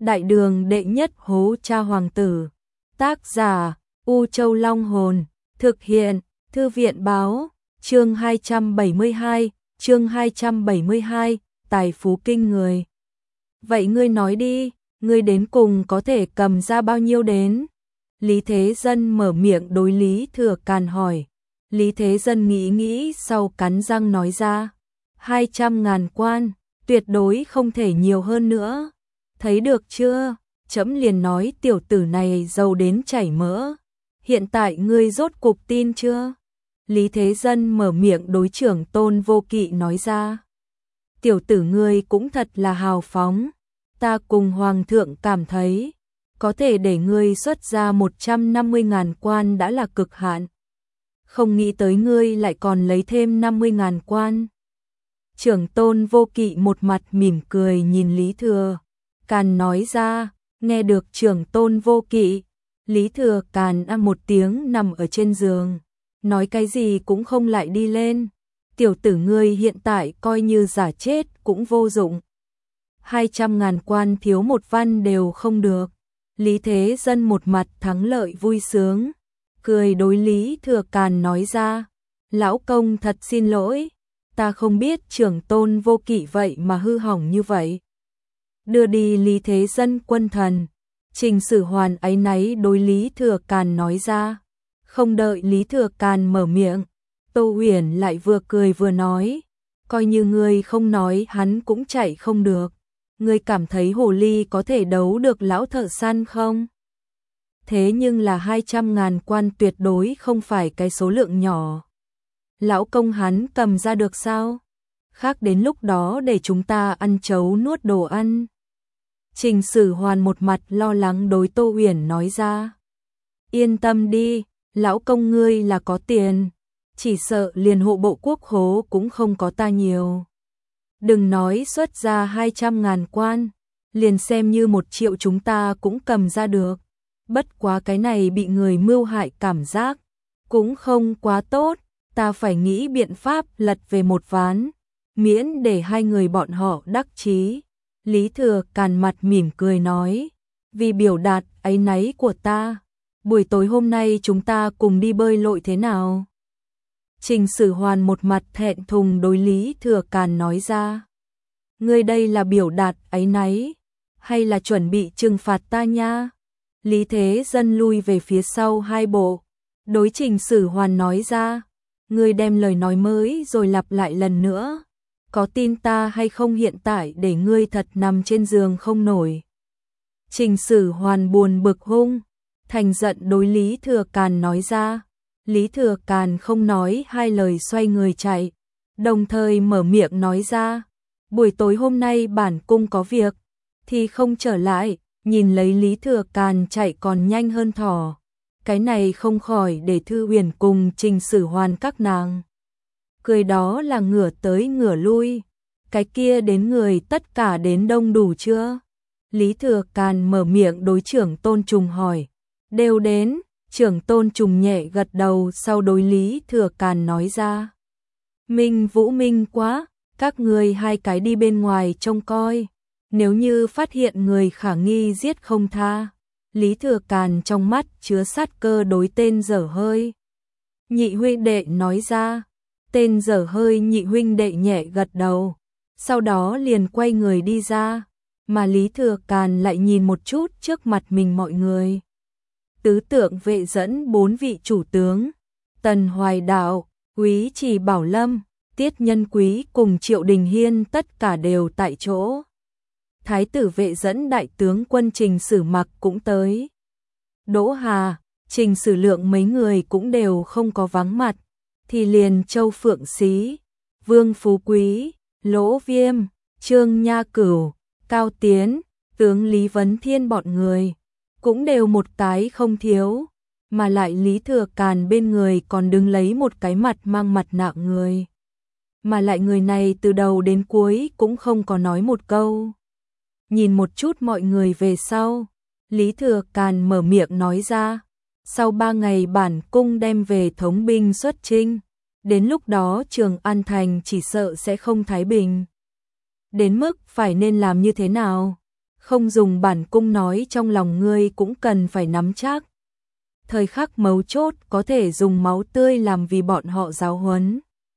Đại đường đệ nhất hố cha hoàng tử. Tác giả U Châu Long Hồn. Thực hiện Thư viện báo. Chương 272, tài phú kinh người. Vậy ngươi nói đi, ngươi đến cùng có thể cầm ra bao nhiêu đến? Lý Thế Dân mở miệng đối Lý Thừa Càn hỏi. Lý Thế Dân nghĩ nghĩ sau cắn răng nói ra. 200.000 quan, tuyệt đối không thể nhiều hơn nữa. Thấy được chưa, trẫm liền nói tiểu tử này giàu đến chảy mỡ. Hiện tại ngươi rốt cục tin chưa? Lý Thế Dân mở miệng đối Trưởng Tôn Vô Kỵ nói ra. Tiểu tử ngươi cũng thật là hào phóng. Ta cùng Hoàng thượng cảm thấy, có thể để ngươi xuất ra 150.000 quan đã là cực hạn. Không nghĩ tới ngươi lại còn lấy thêm 50.000 quan. Trưởng Tôn Vô Kỵ một mặt mỉm cười nhìn Lý Thừa Càn nói ra. Nghe được Trưởng Tôn Vô Kỵ, Lý Thừa Càn một tiếng nằm ở trên giường, nói cái gì cũng không lại đi lên. Tiểu tử ngươi hiện tại coi như giả chết cũng vô dụng. 200.000 quan thiếu một văn đều không được. Lý Thế Dân một mặt thắng lợi vui sướng, cười đối Lý Thừa Càn nói ra. Lão công thật xin lỗi, ta không biết Trưởng Tôn Vô Kỵ vậy mà hư hỏng như vậy. Đưa đi Lý Thế Dân quân thần. Trình Sử Hoàn áy náy đối Lý Thừa Càn nói ra. Không đợi Lý Thừa Càn mở miệng, Tô Huyền lại vừa cười vừa nói. Coi như ngươi không nói hắn cũng chạy không được. Ngươi cảm thấy hồ ly có thể đấu được lão thợ săn không? Thế nhưng là 200.000 quan tuyệt đối không phải cái số lượng nhỏ. Lão công hắn cầm ra được sao? Khác đến lúc đó để chúng ta ăn chấu nuốt đồ ăn. Trình Sử Hoàn một mặt lo lắng đối Tô Huyền nói ra. Yên tâm đi, lão công ngươi là có tiền, chỉ sợ liền hộ bộ quốc khố cũng không có ta nhiều. Đừng nói xuất ra 200.000 quan, liền xem như 1 triệu chúng ta cũng cầm ra được. Bất quá cái này bị người mưu hại cảm giác cũng không quá tốt, ta phải nghĩ biện pháp lật về một ván, miễn để hai người bọn họ đắc chí. Lý Thừa Càn mặt mỉm cười nói, vì biểu đạt áy náy của ta, buổi tối hôm nay chúng ta cùng đi bơi lội thế nào? Trình Sử Hoàn một mặt thẹn thùng đối Lý Thừa Càn nói ra. Ngươi đây là biểu đạt áy náy, hay là chuẩn bị trừng phạt ta nha? Lý Thế Dân lui về phía sau 2 bộ, đối Trình Sử Hoàn nói ra. Ngươi đem lời nói mới rồi lặp lại lần nữa. Có tin ta hay không hiện tại để ngươi thật nằm trên giường không nổi? Trình Sử Hoàn buồn bực hung, thành giận đối Lý Thừa Càn nói ra. Lý Thừa Càn không nói 2 lời xoay người chạy, đồng thời mở miệng nói ra. Buổi tối hôm nay bản cung có việc, thì không trở lại. Nhìn lấy Lý Thừa Càn chạy còn nhanh hơn thỏ, cái này không khỏi để Thư Huyền cùng Trình Sử Hoàn các nàng cười đó là ngửa tới ngửa lui. Cái kia đến người tất cả đến đông đủ chưa? Lý Thừa Càn mở miệng đối Trưởng Tôn Trùng hỏi. Đều đến. Trưởng Tôn Trùng nhẹ gật đầu sau đối Lý Thừa Càn nói ra. Minh Vũ minh quá, các người 2 cái đi bên ngoài trông coi. Nếu như phát hiện người khả nghi giết không tha. Lý Thừa Càn trong mắt chứa sát cơ đối tên dở hơi nhị huynh đệ nói ra. Tên dở hơi nhị huynh đệ nhẹ gật đầu, sau đó liền quay người đi ra, mà Lý Thừa Càn lại nhìn một chút trước mặt mình mọi người. Tứ tượng vệ dẫn 4 vị chủ tướng, Tần Hoài Đạo, Quý Trì Bảo Lâm, Tiết Nhân Quý cùng Triệu Đình Hiên tất cả đều tại chỗ. Thái tử vệ dẫn đại tướng quân Trình Sử Mặc cũng tới. Đỗ Hà, Trình Sử Lượng mấy người cũng đều không có vắng mặt. Thì liền Châu Phượng Xí, Vương Phú Quý, Lỗ Viêm, Trương Nha Cửu, Cao Tiến, tướng Lý Vấn Thiên bọn người, cũng đều một cái không thiếu, mà lại Lý Thừa Càn bên người còn đứng lấy một cái mặt mang mặt nạ người. Mà lại người này từ đầu đến cuối cũng không có nói một câu. Nhìn một chút mọi người về sau, Lý Thừa Càn mở miệng nói ra. Sau 3 ngày bản cung đem về thống binh xuất chinh, đến lúc đó Trường An Thành chỉ sợ sẽ không thái bình. Đến mức phải nên làm như thế nào? không dùng bản cung nói trong lòng ngươi cũng cần phải nắm chắc. Thời khắc mấu chốt có thể dùng máu tươi làm vì bọn họ giáo huấn.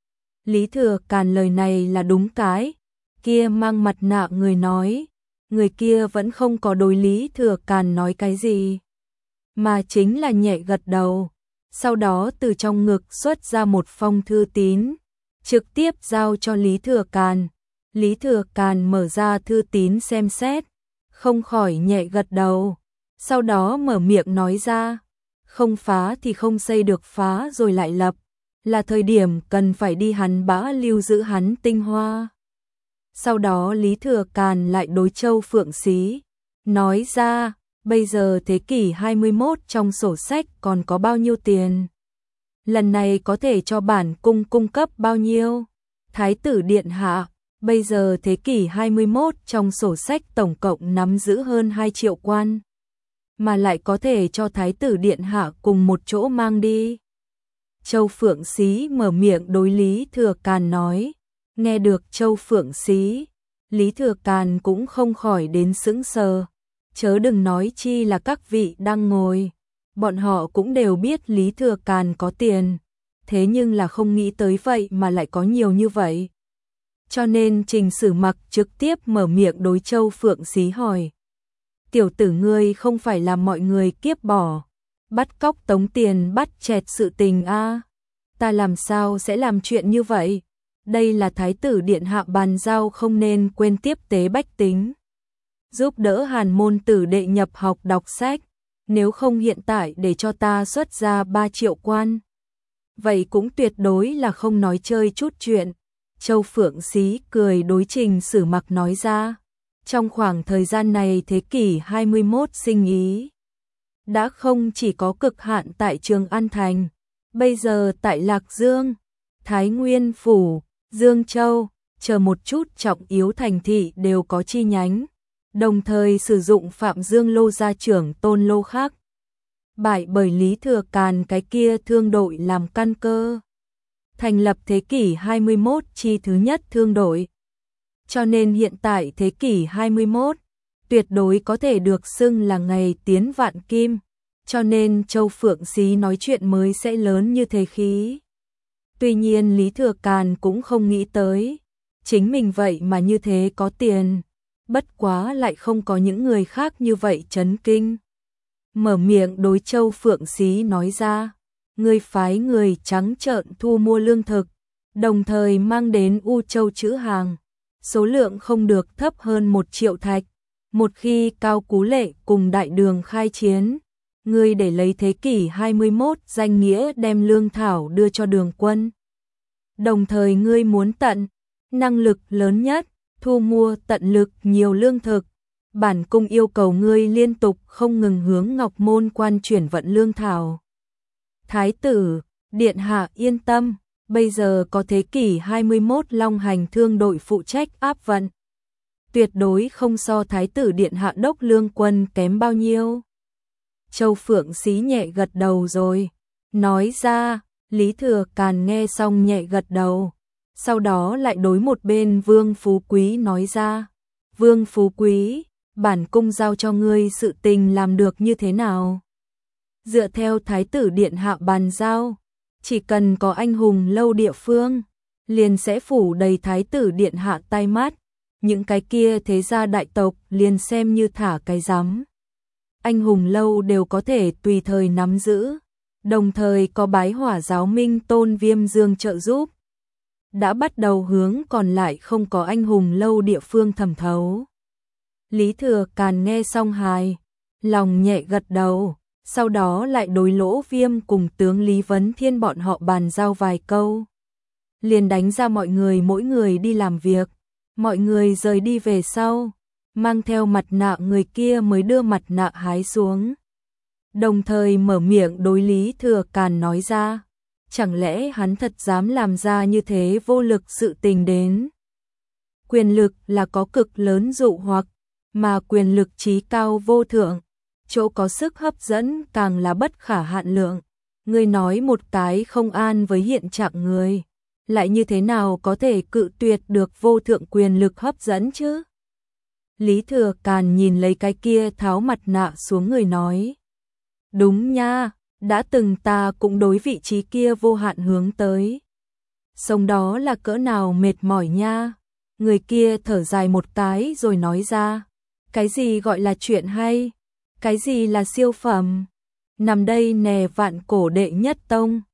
Lý Thừa Càn lời này là đúng cái. Kia mang mặt nạ người nói. Người kia vẫn không có đối Lý Thừa Càn nói cái gì. Mà chính là nhẹ gật đầu. Sau đó từ trong ngực xuất ra một phong thư tín. Trực tiếp giao cho Lý Thừa Càn. Lý Thừa Càn mở ra thư tín xem xét. Không khỏi nhẹ gật đầu. Sau đó mở miệng nói ra. Không phá thì không xây được, phá rồi lại lập. Là thời điểm cần phải đi hắn bã lưu giữ hắn tinh hoa. Sau đó Lý Thừa Càn lại đối Châu Phượng Xí. Nói ra, bây giờ thế kỷ 21 trong sổ sách còn có bao nhiêu tiền? Lần này có thể cho bản cung cung cấp bao nhiêu? Thái tử điện hạ, bây giờ thế kỷ 21 trong sổ sách tổng cộng nắm giữ hơn 2 triệu quan. Mà lại có thể cho thái tử điện hạ cùng một chỗ mang đi. Châu Phượng Xí mở miệng đối Lý Thừa Càn nói. Nghe được Châu Phượng Xí, Lý Thừa Càn cũng không khỏi đến sững sờ. Chớ đừng nói chi là các vị đang ngồi. Bọn họ cũng đều biết Lý Thừa Càn có tiền. Thế nhưng là không nghĩ tới vậy mà lại có nhiều như vậy. Cho nên Trình Sử Mặc trực tiếp mở miệng đối Châu Phượng Xí hỏi. Tiểu tử ngươi không phải là mọi người kiếp bỏ. Bắt cóc tống tiền bắt chẹt sự tình a. Ta làm sao sẽ làm chuyện như vậy? Đây là thái tử điện hạ bàn giao, không nên quên tiếp tế bách tính. Giúp đỡ Hàn môn tử đệ nhập học đọc sách. Nếu không hiện tại để cho ta xuất ra 3 triệu quan. Vậy cũng tuyệt đối là không nói chơi chút chuyện. Châu Phượng Xí cười đối Trình Sử Mặc nói ra. Trong khoảng thời gian này thế kỷ 21 sinh ý đã không chỉ có cực hạn tại Trường An Thành, bây giờ tại Lạc Dương, Thái Nguyên Phủ, Dương Châu, chờ một chút trọng yếu thành thị đều có chi nhánh, đồng thời sử dụng Phạm Dương Lô gia trưởng Tôn Lô khác. Bại bởi Lý Thừa Càn cái kia thương đội làm căn cơ. Thành lập thế kỷ 21 chi thứ nhất thương đội. Cho nên hiện tại thế kỷ 21, tuyệt đối có thể được xưng là ngày tiến vạn kim. Cho nên Châu Phượng Xí nói chuyện mới sẽ lớn như thế khí. Tuy nhiên Lý Thừa Càn cũng không nghĩ tới. Chính mình vậy mà như thế có tiền. Bất quá lại không có những người khác như vậy chấn kinh. Mở miệng đối Châu Phượng Xí nói ra. Người phái người trắng trợn thu mua lương thực. Đồng thời mang đến U Châu trữ hàng. Số lượng không được thấp hơn 1 triệu thạch. Một khi Cao Cú Lệ cùng Đại Đường khai chiến, ngươi để lấy thế kỷ 21 danh nghĩa đem lương thảo đưa cho Đường quân. Đồng thời ngươi muốn tận năng lực lớn nhất, thu mua tận lực nhiều lương thực. Bản cung yêu cầu ngươi liên tục không ngừng hướng Ngọc Môn Quan chuyển vận lương thảo. Thái tử, điện hạ yên tâm. Bây giờ có thế kỷ 21 Long Hành thương đội phụ trách áp vận. Tuyệt đối không so thái tử điện hạ đốc lương quân kém bao nhiêu. Châu Phượng Xí nhẹ gật đầu rồi. Nói ra, Lý Thừa Càn nghe xong nhẹ gật đầu. Sau đó lại đối một bên Vương Phú Quý nói ra. Vương Phú Quý, bản cung giao cho ngươi sự tình làm được như thế nào? Dựa theo thái tử điện hạ bàn giao. Chỉ cần có anh hùng lâu địa phương, liền sẽ phủ đầy thái tử điện hạ tai mắt. Những cái kia thế gia đại tộc liền xem như thả cái rắm. Anh hùng lâu đều có thể tùy thời nắm giữ. Đồng thời có bái hỏa giáo Minh Tôn Viêm Dương trợ giúp. Đã bắt đầu hướng còn lại không có anh hùng lâu địa phương thẩm thấu. Lý Thừa Càn nghe xong hài, lòng nhẹ gật đầu. Sau đó lại đối Lỗ Viêm cùng tướng Lý Vấn Thiên bọn họ bàn giao vài câu. Liền đánh ra mọi người mỗi người đi làm việc. Mọi người rời đi về sau. Mang theo mặt nạ người kia mới đưa mặt nạ hái xuống. Đồng thời mở miệng đối Lý Thừa Càn nói ra. Chẳng lẽ hắn thật dám làm ra như thế vô lực sự tình đến. Quyền lực là có cực lớn dụ hoặc. Mà quyền lực trí cao vô thượng. Chỗ có sức hấp dẫn càng là bất khả hạn lượng. Người nói một cái không an với hiện trạng người, lại như thế nào có thể cự tuyệt được vô thượng quyền lực hấp dẫn chứ? Lý Thừa Càn nhìn lấy cái kia tháo mặt nạ xuống người nói. Đúng nha, đã từng ta cũng đối vị trí kia vô hạn hướng tới. Sống đó là cỡ nào mệt mỏi nha. Người kia thở dài một cái rồi nói ra. Cái gì gọi là chuyện hay? Cái gì là siêu phẩm? Nằm đây nè Vạn Cổ đệ nhất tông.